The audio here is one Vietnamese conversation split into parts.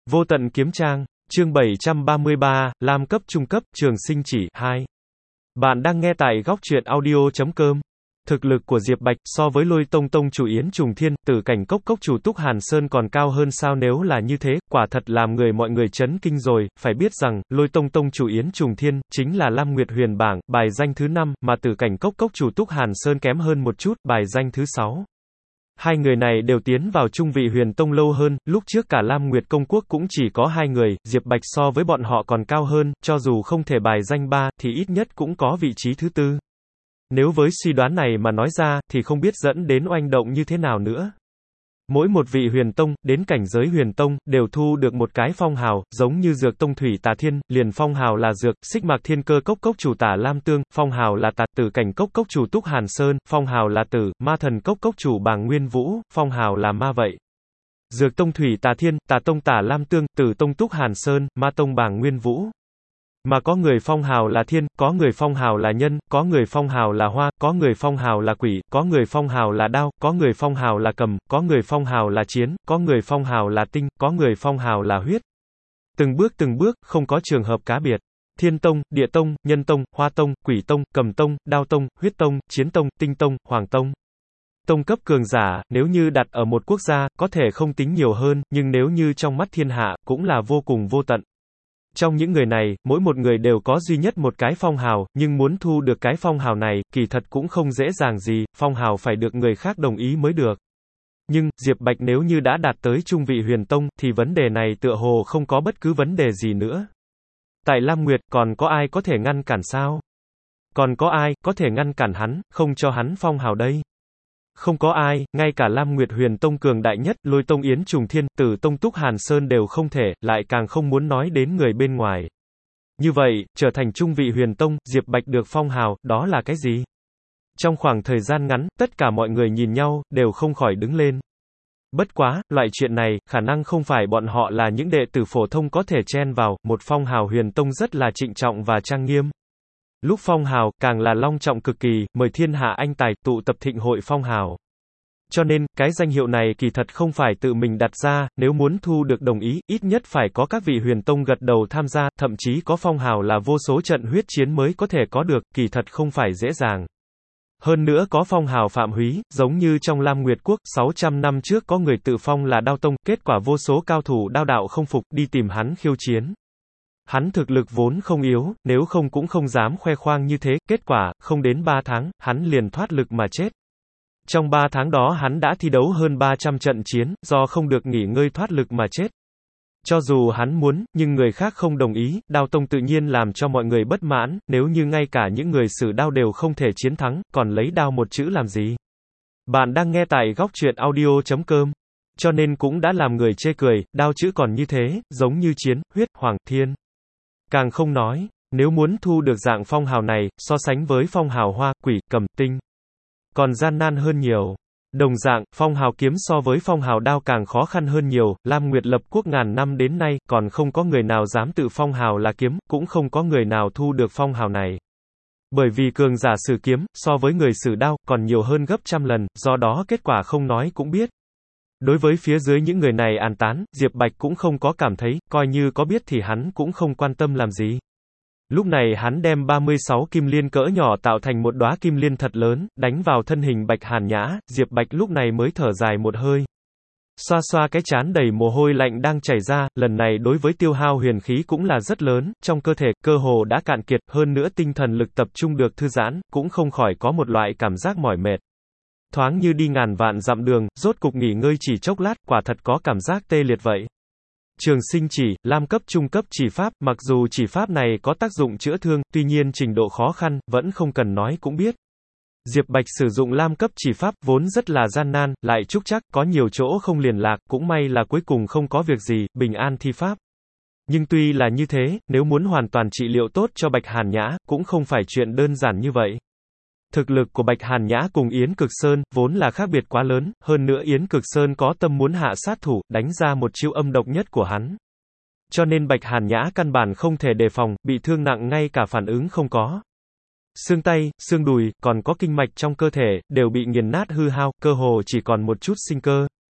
Vô tận kiếm trang, chương 733, Lam cấp trung cấp, trường sinh chỉ, 2. Bạn đang nghe tại góc truyện audio.com. Thực lực của Diệp Bạch, so với Lôi Tông Tông chủ Yến Trùng Thiên, Tử Cảnh Cốc Cốc chủ Túc Hàn Sơn còn cao hơn sao? Nếu là như thế, quả thật làm mọi người chấn kinh rồi. Phải biết rằng, Lôi Tông Tông chủ Yến Trùng Thiên, chính là Lam Nguyệt Huyền bảng, bài danh thứ 5, mà Tử Cảnh Cốc Cốc chủ Túc Hàn Sơn kém hơn một chút, bài danh thứ 6. Hai người này đều tiến vào trung vị huyền tông lâu hơn, lúc trước cả Lam Nguyệt công quốc cũng chỉ có 2 người, Diệp Bạch so với bọn họ còn cao hơn, cho dù không thể bài danh 3, thì ít nhất cũng có vị trí thứ 4. Nếu với suy đoán này mà nói ra, thì không biết dẫn đến oanh động như thế nào nữa. Mỗi một vị huyền tông, đến cảnh giới huyền tông, đều thu được một cái phong hào, giống như Dược Tông Thủy Tà Thiên, liền phong hào là Dược, Xích Mạc Thiên Cơ Cốc Cốc chủ Tả Lam Tương, phong hào là Tà, Tử Cảnh Cốc Cốc chủ Túc Hàn Sơn, phong hào là Tử, Ma Thần Cốc Cốc chủ Bàng Nguyên Vũ, phong hào là Ma vậy. Dược Tông Thủy Tà Thiên, Tà Tông Tả Lam Tương, Tử Tông Túc Hàn Sơn, Ma Tông Bàng Nguyên Vũ. Mà có người phong hào là thiên, có người phong hào là nhân, có người phong hào là hoa, có người phong hào là quỷ, có người phong hào là đao, có người phong hào là cầm, có người phong hào là chiến, có người phong hào là tinh, có người phong hào là huyết. Từng bước, không có trường hợp cá biệt. Thiên tông, địa tông, nhân tông, hoa tông, quỷ tông, cầm tông, đao tông, huyết tông, chiến tông, tinh tông, hoàng tông. Tông cấp cường giả, nếu như đặt ở một quốc gia, có thể không tính nhiều hơn, nhưng nếu như trong mắt thiên hạ, cũng là vô cùng vô tận. Trong những người này, mỗi một người đều có duy nhất một cái phong hào, nhưng muốn thu được cái phong hào này, kỳ thật cũng không dễ dàng gì, phong hào phải được người khác đồng ý mới được. Nhưng, Diệp Bạch nếu như đã đạt tới trung vị huyền tông, thì vấn đề này tựa hồ không có bất cứ vấn đề gì nữa. Tại Lam Nguyệt, còn có ai có thể ngăn cản sao? Còn có ai, có thể ngăn cản hắn, không cho hắn phong hào đây? Không có ai, ngay cả Lam Nguyệt Huyền Tông cường đại nhất, Lôi Tông Yến Trùng Thiên, Tử Tông Túc Hàn Sơn đều không thể, lại càng không muốn nói đến người bên ngoài. Như vậy, trở thành trung vị huyền tông, Diệp Bạch được phong hào, đó là cái gì? Trong khoảng thời gian ngắn, tất cả mọi người nhìn nhau, đều không khỏi đứng lên. Bất quá, loại chuyện này, khả năng không phải bọn họ là những đệ tử phổ thông có thể chen vào, một phong hào huyền tông rất là trịnh trọng và trang nghiêm. Lúc phong hào, càng là long trọng cực kỳ, mời thiên hạ anh tài, tụ tập thịnh hội phong hào. Cho nên, cái danh hiệu này kỳ thật không phải tự mình đặt ra, nếu muốn thu được đồng ý, ít nhất phải có các vị huyền tông gật đầu tham gia, thậm chí có phong hào là vô số trận huyết chiến mới có thể có được, kỳ thật không phải dễ dàng. Hơn nữa có phong hào phạm húy, giống như trong Lam Nguyệt Quốc, 600 năm trước có người tự phong là Đao Tông, kết quả vô số cao thủ đao đạo không phục, đi tìm hắn khiêu chiến. Hắn thực lực vốn không yếu, nếu không cũng không dám khoe khoang như thế, kết quả, không đến 3 tháng, hắn liền thoát lực mà chết. Trong 3 tháng đó hắn đã thi đấu hơn 300 trận chiến, do không được nghỉ ngơi thoát lực mà chết. Cho dù hắn muốn, nhưng người khác không đồng ý, Đao Tông tự nhiên làm cho mọi người bất mãn, nếu như ngay cả những người sử đao đều không thể chiến thắng, còn lấy đao một chữ làm gì? Bạn đang nghe tại góc truyện audio.com. Cho nên cũng đã làm người chê cười, đao chữ còn như thế, giống như chiến, huyết, hoàng, thiên. Càng không nói, nếu muốn thu được dạng phong hào này, so sánh với phong hào hoa, quỷ, cầm, tinh, còn gian nan hơn nhiều. Đồng dạng, phong hào kiếm so với phong hào đao càng khó khăn hơn nhiều, Lam Nguyệt lập quốc ngàn năm đến nay, còn không có người nào dám tự phong hào là kiếm, cũng không có người nào thu được phong hào này. Bởi vì cường giả sử kiếm, so với người sử đao, còn nhiều hơn gấp trăm lần, do đó kết quả không nói cũng biết. Đối với phía dưới những người này an tán, Diệp Bạch cũng không có cảm thấy, coi như có biết thì hắn cũng không quan tâm làm gì. Lúc này hắn đem 36 kim liên cỡ nhỏ tạo thành một đóa kim liên thật lớn, đánh vào thân hình Bạch Hàn Nhã, Diệp Bạch lúc này mới thở dài một hơi. Xoa xoa cái trán đầy mồ hôi lạnh đang chảy ra, lần này đối với tiêu hao huyền khí cũng là rất lớn, trong cơ thể, cơ hồ đã cạn kiệt, hơn nữa tinh thần lực tập trung được thư giãn, cũng không khỏi có một loại cảm giác mỏi mệt. Thoáng như đi ngàn vạn dặm đường, rốt cục nghỉ ngơi chỉ chốc lát, quả thật có cảm giác tê liệt vậy. Trường sinh chỉ, Lam cấp trung cấp chỉ pháp, mặc dù chỉ pháp này có tác dụng chữa thương, tuy nhiên trình độ khó khăn, vẫn không cần nói cũng biết. Diệp Bạch sử dụng Lam cấp chỉ pháp, vốn rất là gian nan, lại trúc chắc, có nhiều chỗ không liền lạc, cũng may là cuối cùng không có việc gì, bình an thi pháp. Nhưng tuy là như thế, nếu muốn hoàn toàn trị liệu tốt cho Bạch Hàn Nhã, cũng không phải chuyện đơn giản như vậy. Thực lực của Bạch Hàn Nhã cùng Yến Cực Sơn, vốn là khác biệt quá lớn, hơn nữa Yến Cực Sơn có tâm muốn hạ sát thủ, đánh ra một chiêu âm độc nhất của hắn. Cho nên Bạch Hàn Nhã căn bản không thể đề phòng, bị thương nặng ngay cả phản ứng không có. Xương tay, xương đùi, còn có kinh mạch trong cơ thể, đều bị nghiền nát hư hao, cơ hồ chỉ còn một chút sinh cơ.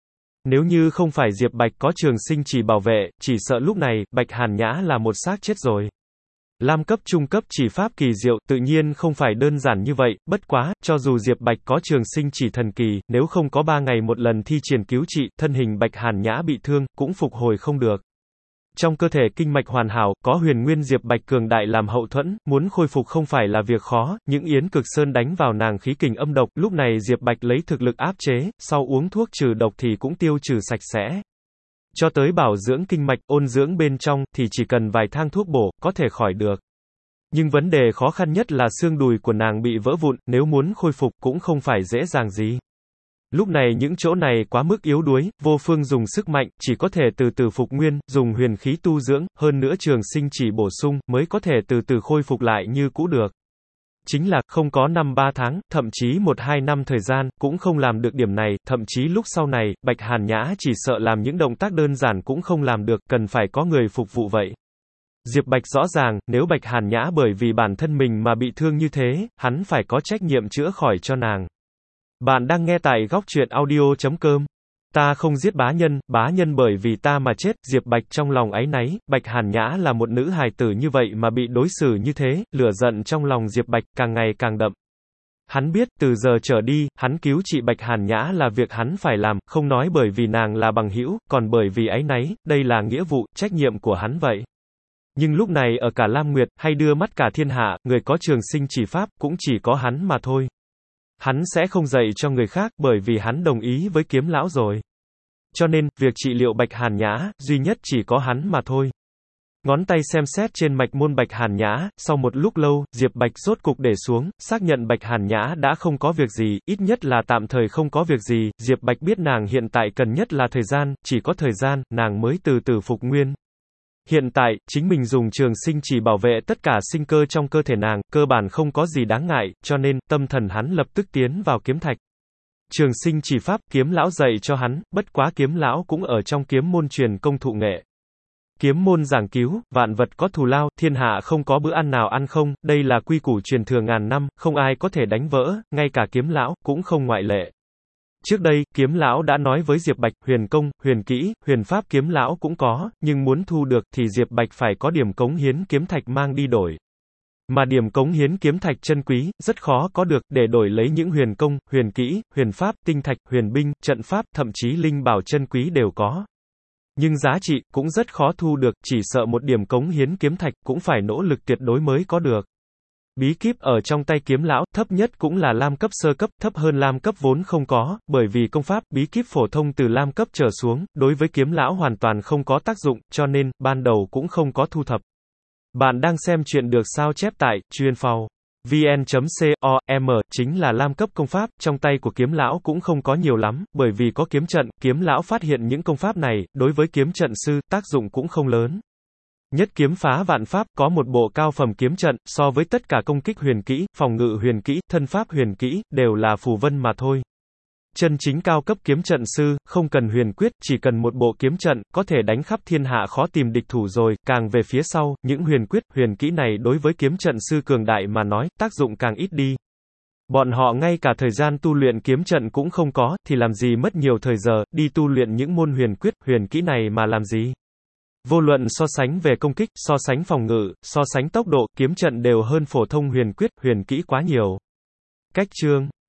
Nếu như không phải Diệp Bạch có Trường Sinh chỉ bảo vệ, chỉ sợ lúc này, Bạch Hàn Nhã là một xác chết rồi. Lam cấp trung cấp chỉ pháp kỳ diệu, tự nhiên không phải đơn giản như vậy, bất quá, cho dù Diệp Bạch có Trường Sinh chỉ thần kỳ, nếu không có 3 ngày một lần thi triển cứu trị, thân hình Bạch Hàn Nhã bị thương, cũng phục hồi không được. Trong cơ thể kinh mạch hoàn hảo, có huyền nguyên Diệp Bạch cường đại làm hậu thuẫn, muốn khôi phục không phải là việc khó, những yến cực sơn đánh vào nàng khí kình âm độc, lúc này Diệp Bạch lấy thực lực áp chế, sau uống thuốc trừ độc thì cũng tiêu trừ sạch sẽ. Cho tới bảo dưỡng kinh mạch, ôn dưỡng bên trong, thì chỉ cần vài thang thuốc bổ, có thể khỏi được. Nhưng vấn đề khó khăn nhất là xương đùi của nàng bị vỡ vụn, nếu muốn khôi phục cũng không phải dễ dàng gì. Lúc này những chỗ này quá mức yếu đuối, vô phương dùng sức mạnh, chỉ có thể từ từ phục nguyên, dùng huyền khí tu dưỡng, hơn nữa Trường Sinh chỉ bổ sung, mới có thể từ từ khôi phục lại như cũ được. Chính là, không có 5-3 tháng, thậm chí 1-2 năm thời gian, cũng không làm được điểm này, thậm chí lúc sau này, Bạch Hàn Nhã chỉ sợ làm những động tác đơn giản cũng không làm được, cần phải có người phục vụ vậy. Diệp Bạch rõ ràng, nếu Bạch Hàn Nhã bởi vì bản thân mình mà bị thương như thế, hắn phải có trách nhiệm chữa khỏi cho nàng. Bạn đang nghe tại góc truyện audio.com. Ta không giết bá nhân bởi vì ta mà chết, Diệp Bạch trong lòng áy náy, Bạch Hàn Nhã là một nữ hài tử như vậy mà bị đối xử như thế, lửa giận trong lòng Diệp Bạch càng ngày càng đậm. Hắn biết, từ giờ trở đi, hắn cứu trị Bạch Hàn Nhã là việc hắn phải làm, không nói bởi vì nàng là bằng hữu, còn bởi vì áy náy, đây là nghĩa vụ, trách nhiệm của hắn vậy. Nhưng lúc này ở cả Lam Nguyệt, hay đưa mắt cả thiên hạ, người có Trường Sinh chỉ pháp, cũng chỉ có hắn mà thôi. Hắn sẽ không dạy cho người khác, bởi vì hắn đồng ý với Kiếm lão rồi. Cho nên, việc trị liệu Bạch Hàn Nhã, duy nhất chỉ có hắn mà thôi. Ngón tay xem xét trên mạch môn Bạch Hàn Nhã, sau một lúc lâu, Diệp Bạch rốt cục để xuống, xác nhận Bạch Hàn Nhã đã không có việc gì, ít nhất là tạm thời không có việc gì, Diệp Bạch biết nàng hiện tại cần nhất là thời gian, chỉ có thời gian, nàng mới từ từ phục nguyên. Hiện tại, chính mình dùng Trường Sinh chỉ bảo vệ tất cả sinh cơ trong cơ thể nàng, cơ bản không có gì đáng ngại, cho nên, tâm thần hắn lập tức tiến vào kiếm thạch. Trường Sinh chỉ pháp, Kiếm lão dạy cho hắn, bất quá Kiếm lão cũng ở trong kiếm môn truyền công thụ nghệ. Kiếm môn giảng cứu, vạn vật có thù lao, thiên hạ không có bữa ăn nào ăn không, đây là quy củ truyền thừa ngàn năm, không ai có thể đánh vỡ, ngay cả Kiếm lão, cũng không ngoại lệ. Trước đây, Kiếm lão đã nói với Diệp Bạch, huyền công, huyền kỹ, huyền pháp Kiếm lão cũng có, nhưng muốn thu được, thì Diệp Bạch phải có điểm cống hiến kiếm thạch mang đi đổi. Mà điểm cống hiến kiếm thạch chân quý, rất khó có được, để đổi lấy những huyền công, huyền kỹ, huyền pháp, tinh thạch, huyền binh, trận pháp, thậm chí linh bảo chân quý đều có. Nhưng giá trị, cũng rất khó thu được, chỉ sợ một điểm cống hiến kiếm thạch, cũng phải nỗ lực tuyệt đối mới có được. Bí kíp ở trong tay Kiếm lão, thấp nhất cũng là Lam cấp sơ cấp, thấp hơn Lam cấp vốn không có, bởi vì công pháp, bí kíp phổ thông từ Lam cấp trở xuống, đối với Kiếm lão hoàn toàn không có tác dụng, cho nên, ban đầu cũng không có thu thập. Bạn đang xem chuyện được sao chép tại, chuyên.phàu. vn.com, chính là Lam cấp công pháp, trong tay của Kiếm lão cũng không có nhiều lắm, bởi vì có kiếm trận, Kiếm lão phát hiện những công pháp này, đối với kiếm trận sư, tác dụng cũng không lớn. Nhất kiếm phá vạn pháp, có một bộ cao phẩm kiếm trận, so với tất cả công kích huyền kỹ, phòng ngự huyền kỹ, thân pháp huyền kỹ, đều là phù vân mà thôi. Chân chính cao cấp kiếm trận sư, không cần huyền quyết, chỉ cần một bộ kiếm trận, có thể đánh khắp thiên hạ khó tìm địch thủ rồi, càng về phía sau, những huyền quyết, huyền kỹ này đối với kiếm trận sư cường đại mà nói, tác dụng càng ít đi. Bọn họ ngay cả thời gian tu luyện kiếm trận cũng không có, thì làm gì mất nhiều thời giờ, đi tu luyện những môn huyền quyết, huyền kỹ này mà làm gì. Vô luận so sánh về công kích, so sánh phòng ngự, so sánh tốc độ, kiếm trận đều hơn phổ thông huyền quyết, huyền kỹ quá nhiều. Cách chương